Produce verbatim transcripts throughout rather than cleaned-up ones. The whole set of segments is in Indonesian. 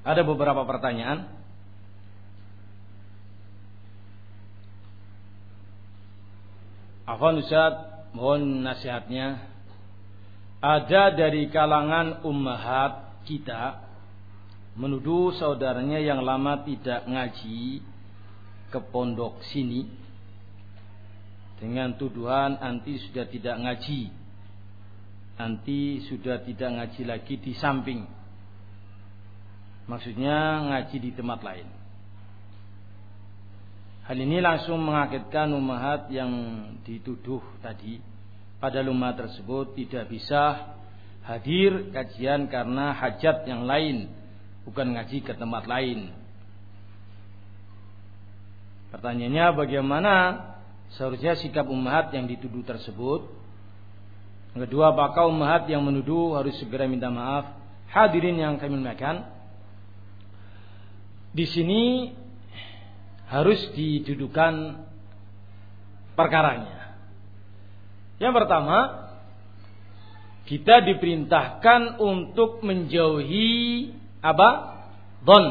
Ada beberapa pertanyaan. Afwan Ustaz, mohon nasihatnya. Ada dari kalangan ummahat kita menuduh saudaranya yang lama tidak ngaji ke pondok sini dengan tuduhan anti sudah tidak ngaji, anti sudah tidak ngaji lagi di samping. Maksudnya ngaji di tempat lain. Hal ini langsung mengagetkan ummahat yang dituduh tadi. Padahal umat tersebut tidak bisa hadir kajian karena hajat yang lain, bukan ngaji ke tempat lain. Pertanyaannya, bagaimana seharusnya sikap ummahat yang dituduh tersebut? Yang kedua, apakah ummahat yang menuduh harus segera minta maaf? Hadirin yang kami muliakan, di sini harus didudukan perkaranya. Yang pertama, kita diperintahkan untuk menjauhi apa? Dhon.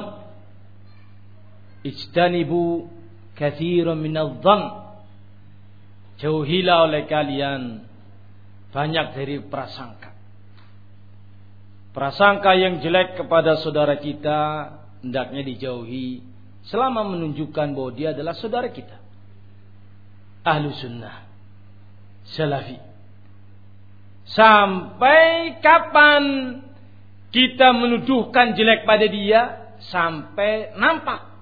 Ijtanibu katsiran minadh-dhon. Jauhilah oleh kalian banyak dari prasangka. Prasangka yang jelek kepada saudara kita hendaknya dijauhi selama menunjukkan bahwa dia adalah saudara kita, ahlu sunnah, salafi. Sampai kapan kita menuduhkan jelek pada dia? Sampai nampak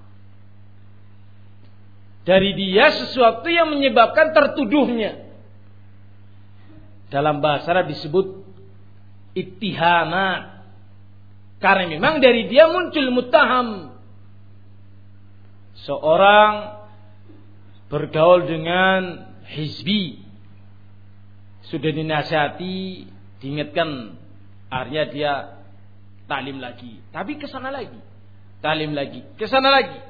dari dia sesuatu yang menyebabkan tertuduhnya. Dalam bahasa Arab disebut ittihamat. Karena memang dari dia muncul muttaham. Seorang bergaul dengan hizbi, sudah dinasihati, diingatkan, akhirnya dia talim lagi, tapi kesana lagi, talim lagi, kesana lagi.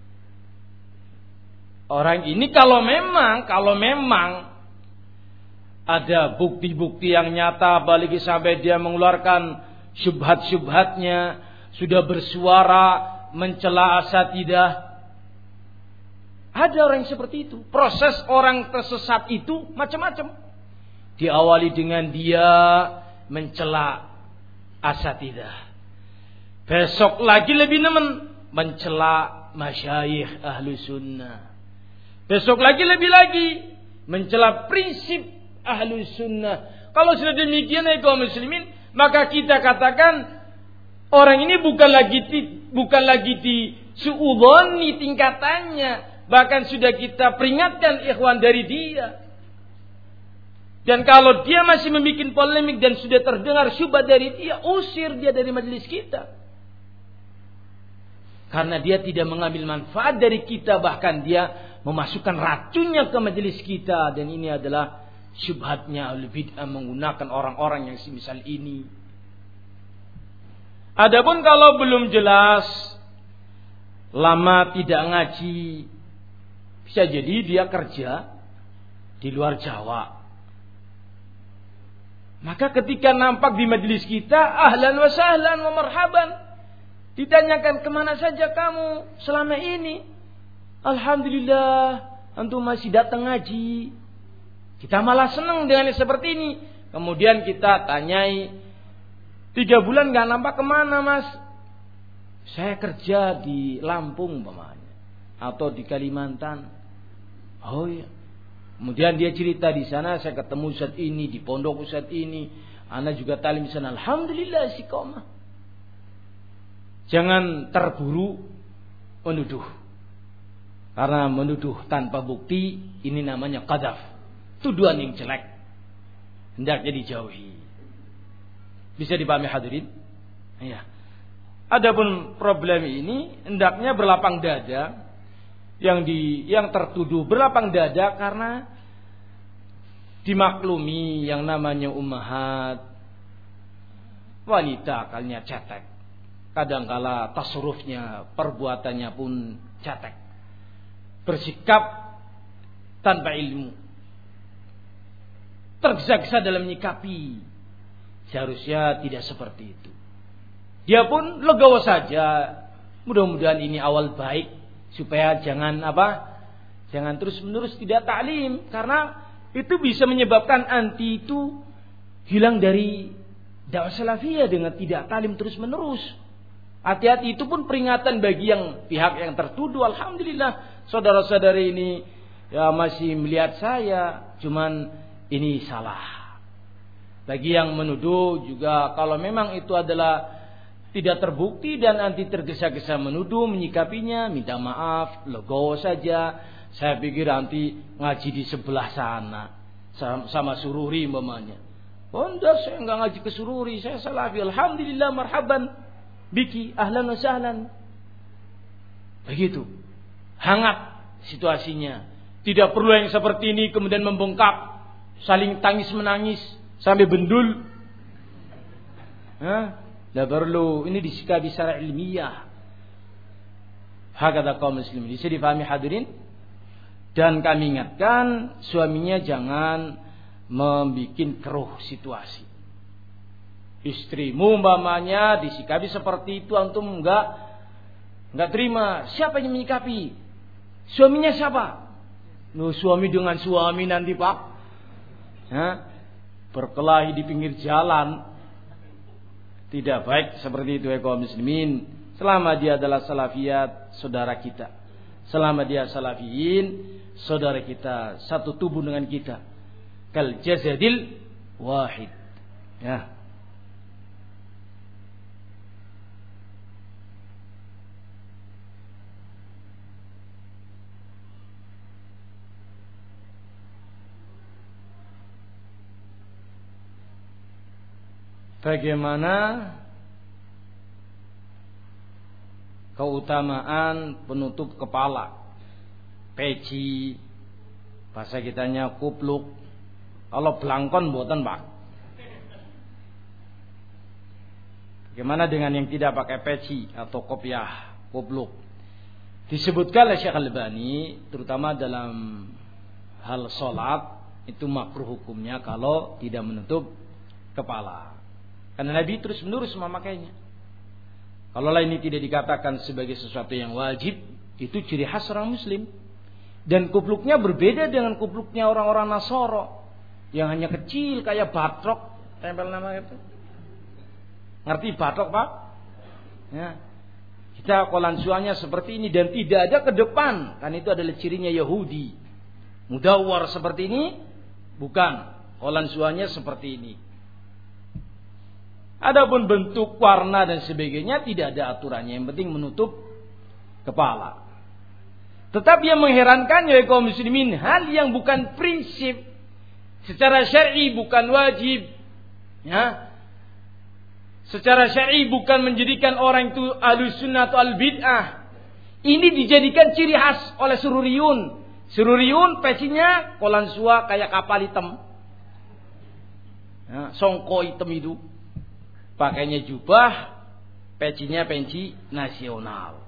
Orang ini kalau memang, kalau memang ada bukti-bukti yang nyata, apalagi sampai dia mengeluarkan syubhat-syubhatnya, sudah bersuara mencela asatidah. Ada orang yang seperti itu. Proses orang tersesat itu macam-macam. Diawali dengan dia mencela asatidah. Besok lagi lebih nemen mencela masyayikh ahlu sunnah. Besok lagi lebih lagi mencela prinsip ahlu sunnah. Kalau sudah demikian ya kaum muslimin, maka kita katakan orang ini bukan lagi bukan lagi di su'udhoni tingkatannya, bahkan sudah kita peringatkan ikhwan dari dia. Dan kalau dia masih membuat polemik dan sudah terdengar syubhat dari dia, usir dia dari majelis kita. Karena dia tidak mengambil manfaat dari kita, bahkan dia memasukkan racunnya ke majelis kita. Dan ini adalah syubhatnya ahli bid'ah menggunakan orang-orang yang semisal ini. Adapun kalau belum jelas, lama tidak ngaji, bisa jadi dia kerja di luar Jawa. Maka ketika nampak di majelis kita, ahlan wa sahlan wa marhaban. Ditanyakan, kemana saja kamu selama ini? Alhamdulillah, antum masih datang ngaji. Kita malah senang dengan yang seperti ini. Kemudian kita tanyai, tiga bulan gak nampak kemana mas? Saya kerja di Lampung umpamanya, atau di Kalimantan. Oh iya. Kemudian dia cerita, di sana saya ketemu ustaz ini, di pondok ustaz ini, ana juga talim di sana. Alhamdulillah istiqomah. Jangan terburu menuduh. Karena menuduh tanpa bukti ini namanya qadzaf, tuduhan yang jelek, hendaknya dijauhi. Bisa dipahami hadirin? Iya. Adapun problem ini hendaknya berlapang dada. Yang di yang tertuduh berlapang dada karena dimaklumi yang namanya ummahat wanita akalnya cetek, kadangkala tasarrufnya, perbuatannya pun cetek, bersikap tanpa ilmu, tergesa-gesa dalam menyikapi. Seharusnya tidak seperti itu. Dia pun legowo saja. Mudah-mudahan ini awal baik supaya jangan apa? Jangan terus-menerus tidak taklim, karena itu bisa menyebabkan anti itu hilang dari dakwah salafiyah dengan tidak taklim terus-menerus. Hati-hati, itu pun peringatan bagi yang pihak yang tertuduh. Alhamdulillah saudara-saudari ini ya masih melihat saya, cuman ini salah. Bagi yang menuduh juga, kalau memang itu adalah tidak terbukti dan anti tergesa-gesa menuduh, menyikapinya, minta maaf, legowo saja. Saya pikir nanti ngaji di sebelah sana sama, sama Sururi umpamanya. Oh enggak, saya enggak ngaji ke Sururi, saya salafi. Alhamdulillah, marhaban biki, ahlan wa sahlan. Begitu. Hangat situasinya. Tidak perlu yang seperti ini kemudian membengkak, saling tangis menangis sampai bendul. Hah? Tidak perlu. Ini disikapi secara ilmiah. Hakata kaum muslimin. Bisa difahami hadirin? Dan kami ingatkan suaminya jangan membuat keruh situasi. Istrimu umpamanya disikapi seperti itu, antum enggak enggak terima. Siapa yang menyikapi? Suaminya siapa? Nuh, suami dengan suami nanti Pak. Hah? Berkelahi di pinggir jalan. Tidak baik seperti itu ya kaum muslimin. Selama dia adalah salafiyat, saudara kita. Selama dia salafiyin, saudara kita, satu tubuh dengan kita. Kal jasadil wahid. Ya. Bagaimana keutamaan penutup kepala, peci, bahasa kitanya kupluk. Kalau belangkon buatan Pak. Bagaimana dengan yang tidak pakai peci atau kopiah, kupluk? Disebutkan oleh Syekh Al-Albani, terutama dalam hal sholat, itu makruh hukumnya kalau tidak menutup kepala. Karena Nabi terus menerus memakainya. Kalau ini tidak dikatakan sebagai sesuatu yang wajib, itu ciri khas orang Muslim. Dan kupluknya berbeda dengan kupluknya orang-orang Nasoro yang hanya kecil kayak batrok, tempel nama itu. Ngerti batrok Pak? Ya. Kita kolansuanya seperti ini dan tidak ada ke depan, kan itu adalah cirinya Yahudi. Mudawwar seperti ini, bukan. Kolansuanya seperti ini. Adapun bentuk, warna dan sebagainya tidak ada aturannya. Yang penting menutup kepala. Tetapi yang mengherankan ya kaum muslimin, hal yang bukan prinsip secara syar'i, bukan wajib, ya, secara syar'i bukan menjadikan orang itu ahlus sunnah atau al bid'ah. Ini dijadikan ciri khas oleh sururiyun. Sururiyun pecinya kolansua kayak kapal hitam, ya, songko hitam itu. Pakainya jubah, pecinya penci nasional.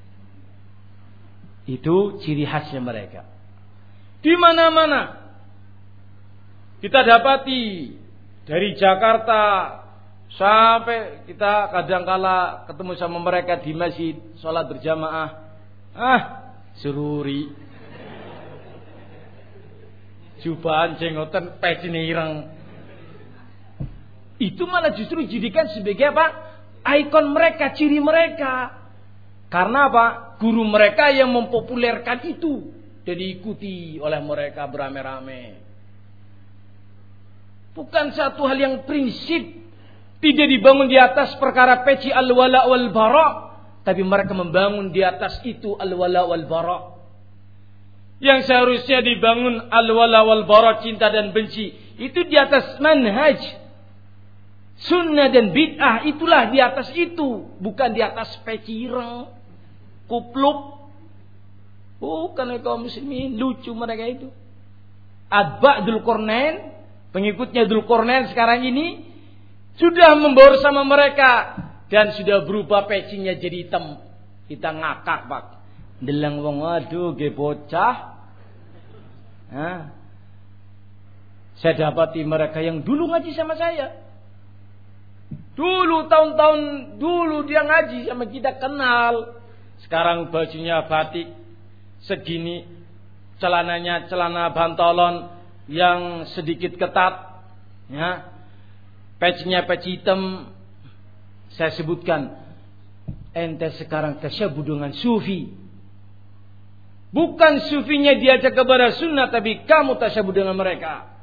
Itu ciri khasnya mereka. Di mana-mana kita dapati, dari Jakarta sampai kita kadangkala ketemu sama mereka di masjid sholat berjamaah. Ah, sururi. Jubahan jenggotan pecine ireng. Itu malah justru dijadikan sebagai apa? Ikon mereka, ciri mereka. Karena apa? Guru mereka yang mempopulerkan itu dan diikuti oleh mereka beramai-ramai. Bukan satu hal yang prinsip, tidak dibangun di atas perkara peci al-wala wal bara, tapi mereka membangun di atas itu al-wala wal bara. Yang seharusnya dibangun al-wala wal bara, cinta dan benci, itu di atas manhaj sunnah dan bid'ah, itulah di atas itu, bukan di atas peci ireng, kupluk. Bukan kaum muslimin, lucu mereka itu. Atba' Dzulqarnain, pengikutnya Dzulqarnain sekarang ini sudah membaur sama mereka dan sudah berubah pecinya jadi hitam. Kita ngakak Pak. Delang wong, waduh ge bocah. Hah? Saya dapati mereka yang dulu ngaji sama saya. Dulu tahun-tahun dulu dia ngaji sama kita kenal. Sekarang bajunya batik segini, celananya celana bantolon yang sedikit ketat, ya. Pecinya peci hitam. Saya sebutkan, ente sekarang tasyabuh dengan sufi. Bukan sufinya diajak kepada sunnah, tapi kamu tasyabuh dengan mereka.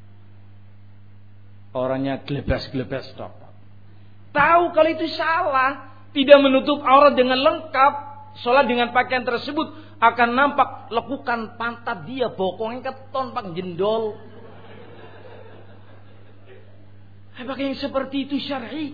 Orangnya glebas-glebas tok. Tahu kalau itu salah. Tidak menutup aurat dengan lengkap. Sholat dengan pakaian tersebut akan nampak lekukan pantat dia, bokongnya keton, pak jendol. Pakai yang seperti itu syar'i.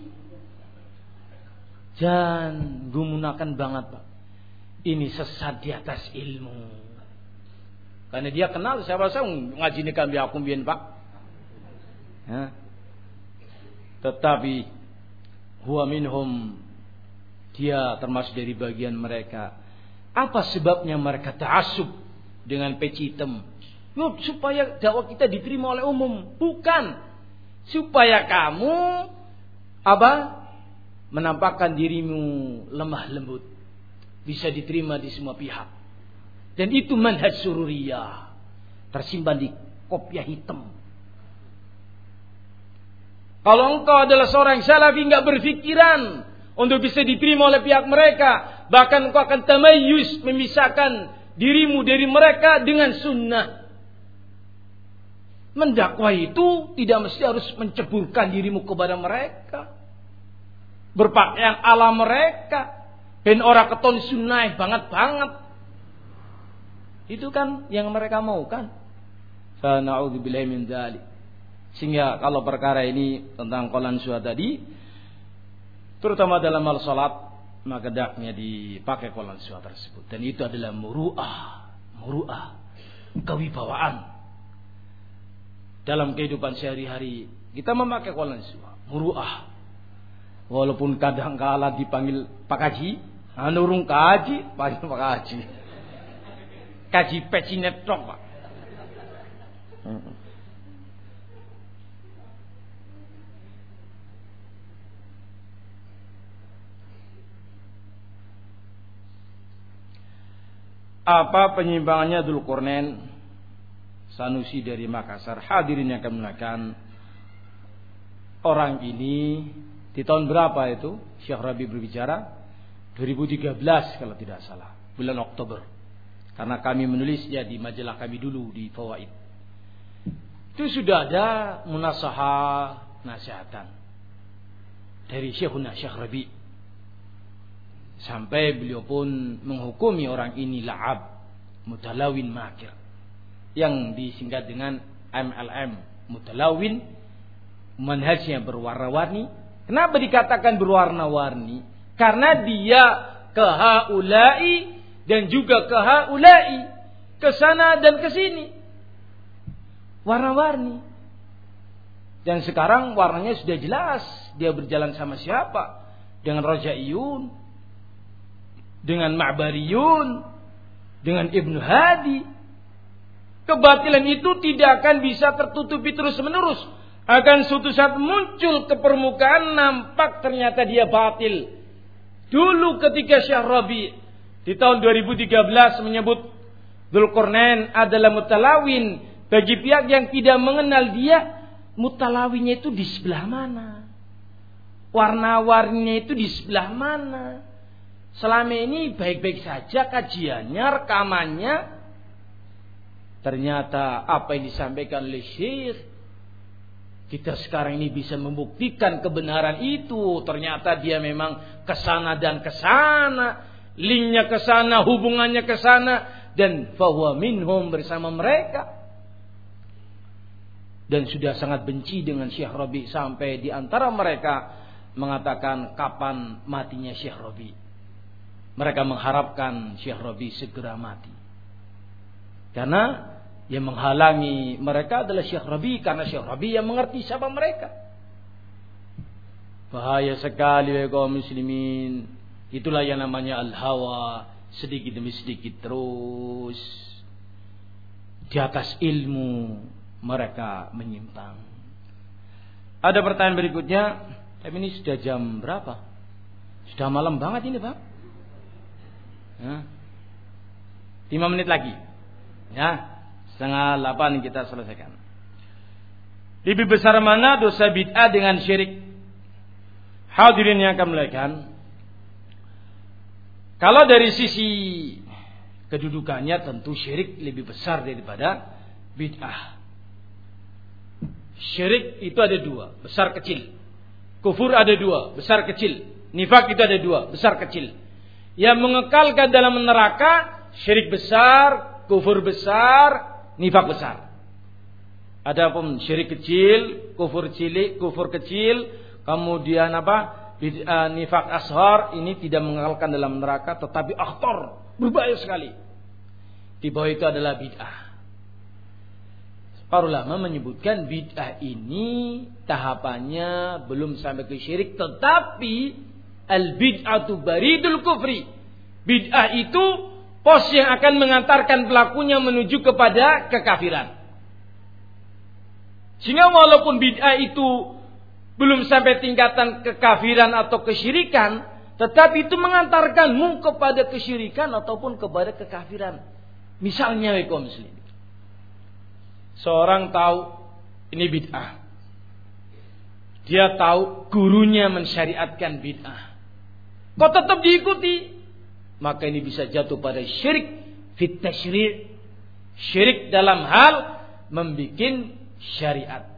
Jangan gunakan banget, Pak. Ini sesat di atas ilmu. Karena dia kenal siapa saya ngaji ni kami aku biyen, Pak. Ya. Tetapi huwa minhum, dia termasuk dari bagian mereka. Apa sebabnya mereka ta'assub dengan peci hitam? Ya, supaya dakwah kita diterima oleh umum. Bukan. Supaya kamu apa? Menampakkan dirimu lemah lembut. Bisa diterima di semua pihak. Dan itu manhaj sururiyah. Tersimpan di kopiah hitam. Kalau engkau adalah seorang salafi, enggak berfikiran untuk bisa diterima oleh pihak mereka. Bahkan engkau akan tamayyuz, memisahkan dirimu dari mereka dengan sunnah. Mendakwah itu tidak mesti harus menceburkan dirimu kepada mereka. Berpakaian ala mereka. Ben ora keton sunnah banget-banget. Itu kan yang mereka mau kan. Fa na'udzubillahi min dzalik. Sehingga kalau perkara ini tentang qalan suha tadi, terutama dalam hal salat, maka hendaknya dipakai qalan suha tersebut. Dan itu adalah muru'ah, muru'ah, kewibawaan. Dalam kehidupan sehari-hari kita memakai qalan suha, muru'ah. Walaupun kadang kala dipanggil Pak Haji, anurung kaji, panggil Pak Haji. Kaji peci netok, Pak. Apa penyimpangannya Dzulqarnain? Sanusi dari Makassar. Hadirin yang kami muliakan, orang ini di tahun berapa itu Syekh Rabi berbicara? dua ribu tiga belas kalau tidak salah, bulan Oktober. Karena kami menulisnya di majalah kami dulu di Fawaid. Itu sudah ada munasahah nasihatan dari Syekhuna Syekh Rabi. Sampai beliau pun menghukumi orang ini la'ab, mutalawin makir, yang disingkat dengan M L M, mutalawin, manhajnya berwarna-warni. Kenapa dikatakan berwarna-warni? Karena dia ke haulai dan juga ke haulai, ke sana dan ke sini. Warna-warni. Dan sekarang warnanya sudah jelas. Dia berjalan sama siapa? Dengan Rajaiyun, dengan Ma'bariyun, dengan Ibnu Hadi. Kebatilan itu tidak akan bisa tertutupi terus-menerus. Akan suatu saat muncul ke permukaan, nampak ternyata dia batil. Dulu ketika Syekh Rabi di tahun dua ribu tiga belas menyebut Dzulqarnain adalah mutalawin, bagi pihak yang tidak mengenal dia, mutalawinnya itu di sebelah mana? Warna-warninya itu di sebelah mana? Selama ini baik-baik saja kajiannya, rekamannya. Ternyata apa yang disampaikan oleh Syekh, kita sekarang ini bisa membuktikan kebenaran itu. Ternyata dia memang kesana dan kesana, linknya kesana, hubungannya kesana, dan fahuwa minhum, bersama mereka. Dan sudah sangat benci dengan Syekh Rabi, sampai di antara mereka mengatakan kapan matinya Syekh Rabi. Mereka mengharapkan Syekh Rabi segera mati. Karena yang menghalangi mereka adalah Syekh Rabi, karena Syekh Rabi yang mengerti siapa mereka. Bahaya sekali ya kaum muslimin. Itulah yang namanya al-hawa, sedikit demi sedikit terus di atas ilmu mereka menyimpang. Ada pertanyaan berikutnya Eh, ini sudah jam berapa? Sudah malam banget ini, Pak. Ya. Lima menit lagi. Ya, setengah delapan kita selesaikan. Lebih besar mana dosa bid'ah dengan syirik? Hadirin yang akan melakukan. Kalau dari sisi kedudukannya tentu syirik lebih besar daripada bid'ah. Syirik itu ada dua, besar kecil. Kufur ada dua, besar kecil. Nifak itu ada dua, besar kecil. Yang mengekalkan dalam neraka syirik besar, kufur besar, nifak besar. Adapun syirik kecil, kufur cilik, kufur kecil, kemudian apa? Bid'ah, nifak ashar ini tidak mengekalkan dalam neraka, tetapi akhtar, berbahaya sekali. Di bawah itu adalah bid'ah. Para ulama menyebutkan bid'ah ini tahapannya belum sampai ke syirik, tetapi al-bid'atu baridul kufri. Bid'ah itu pos yang akan mengantarkan pelakunya menuju kepada kekafiran. Sehingga walaupun bid'ah itu belum sampai tingkatan kekafiran atau kesyirikan, tetapi itu mengantarkanmu kepada kesyirikan ataupun kepada kekafiran. Misalnya kaum muslim, seorang tahu ini bid'ah, dia tahu gurunya mensyariatkan bid'ah, kok tetap diikuti, maka ini bisa jatuh pada syirik fit tasyri', syirik dalam hal membikin syariat.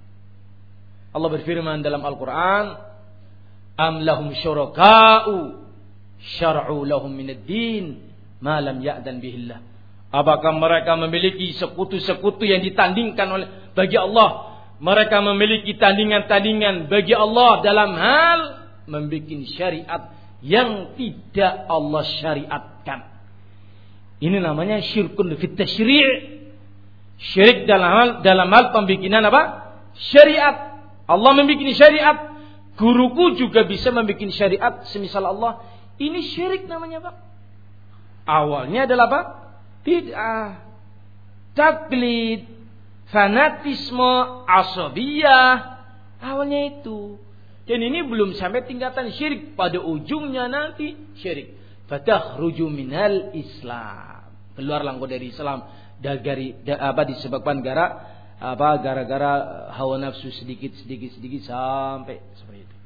Allah berfirman dalam Al-Quran, am lahum syuraka'u syar'u lahum minad din ma lam ya'dan bihillah. Apakah mereka memiliki sekutu-sekutu yang ditandingkan oleh bagi Allah? Mereka memiliki tandingan-tandingan bagi Allah dalam hal membikin syariat yang tidak Allah syariatkan. Ini namanya syirkun fit tasyri'. Syirik dalam hal dalam hal pembikinan apa? Syariat. Allah membikin syariat. Guruku juga bisa membikin syariat semisal Allah. Ini syirik namanya, Pak. Awalnya adalah apa? Bid'ah, taklid, fanatisme, asabiyah. Awalnya itu. Dan ini belum sampai tingkatan syirik. Pada ujungnya nanti syirik. Fatakhruju minal Islam. Keluar langkah dari Islam. Dari apa disebabkan gara apa gara-gara hawa nafsu sedikit sedikit sedikit sampai seperti itu.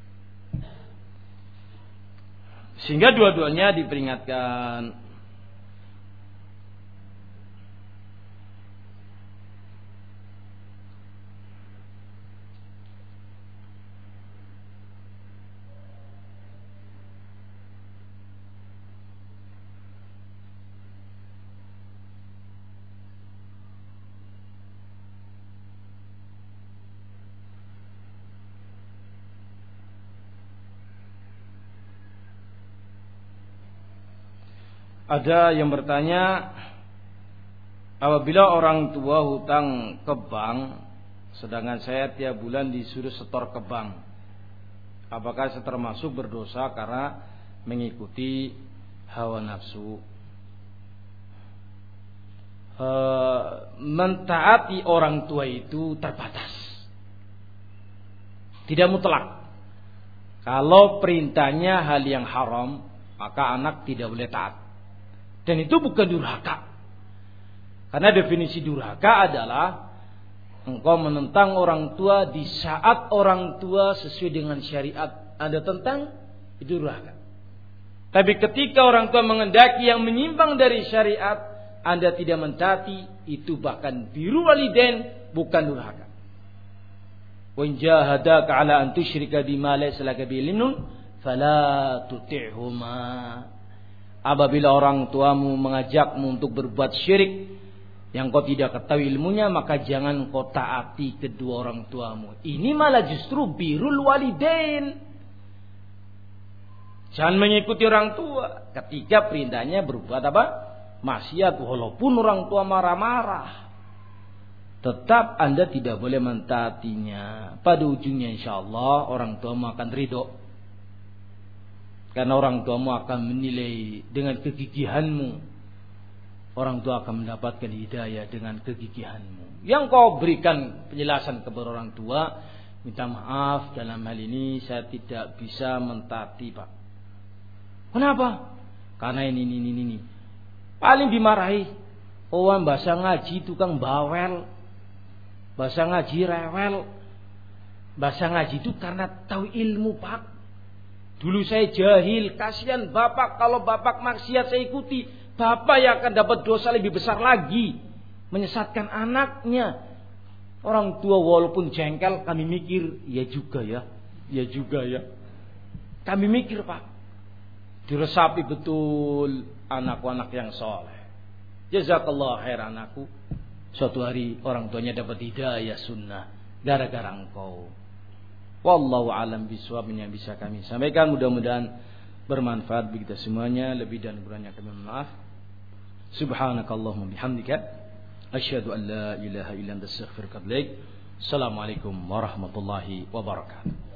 Sehingga dua-duanya diperingatkan. Ada yang bertanya, apabila orang tua hutang ke bank, sedangkan saya tiap bulan disuruh setor ke bank, apakah saya termasuk berdosa karena mengikuti hawa nafsu? E, mentaati orang tua itu terbatas, tidak mutlak. Kalau perintahnya hal yang haram, maka anak tidak boleh taat. Dan itu bukan durhaka. Karena definisi durhaka adalah engkau menentang orang tua di saat orang tua sesuai dengan syariat Anda tentang, itu durhaka. Tapi ketika orang tua mengendaki yang menyimpang dari syariat, Anda tidak mentaati, itu bahkan biru walidain, bukan durhaka. Wa in jahadaka ala an tusyrika bima laysa laka bihi ilmun fala tuti'huma. Apabila orang tuamu mengajakmu untuk berbuat syirik yang kau tidak ketahui ilmunya, maka jangan kau taati kedua orang tuamu. Ini malah justru birrul walidain. Jangan mengikuti orang tua ketika perintahnya berbuat apa? Maksiat, walaupun orang tua marah-marah. Tetap Anda tidak boleh mentaatinya. Pada ujungnya insyaallah orang tuamu akan ridho. Karena orang tuamu akan menilai dengan kegigihanmu. Orang tua akan mendapatkan hidayah dengan kegigihanmu. Yang kau berikan penjelasan kepada orang tua, minta maaf dalam hal ini saya tidak bisa mentaati Pak. Kenapa? Karena ini ini ini ini. Paling dimarahi. Oh, bahasa ngaji tukang bawel. Bahasa ngaji rewel. Bahasa ngaji itu karena tahu ilmu Pak. Dulu saya jahil. Kasihan Bapak kalau Bapak maksiat saya ikuti. Bapak yang akan dapat dosa lebih besar lagi. Menyesatkan anaknya. Orang tua walaupun jengkel kami mikir. Ya juga ya. Ya juga ya. Kami mikir Pak. Diresapi betul anak-anak yang soleh. Jazakallah khair anakku. Suatu hari orang tuanya dapat hidayah sunnah. Gara-gara engkau. Wallahu alam biswab yang bisa kami sampaikan. Mudah-mudahan bermanfaat bagi kita semuanya. Lebih dan kurangnya kami maaf. Subhanakallahumma bihamdika asyhadu an la ilaha illa anta astaghfiruka wa atubu ilaik. Assalamualaikum warahmatullahi wabarakatuh.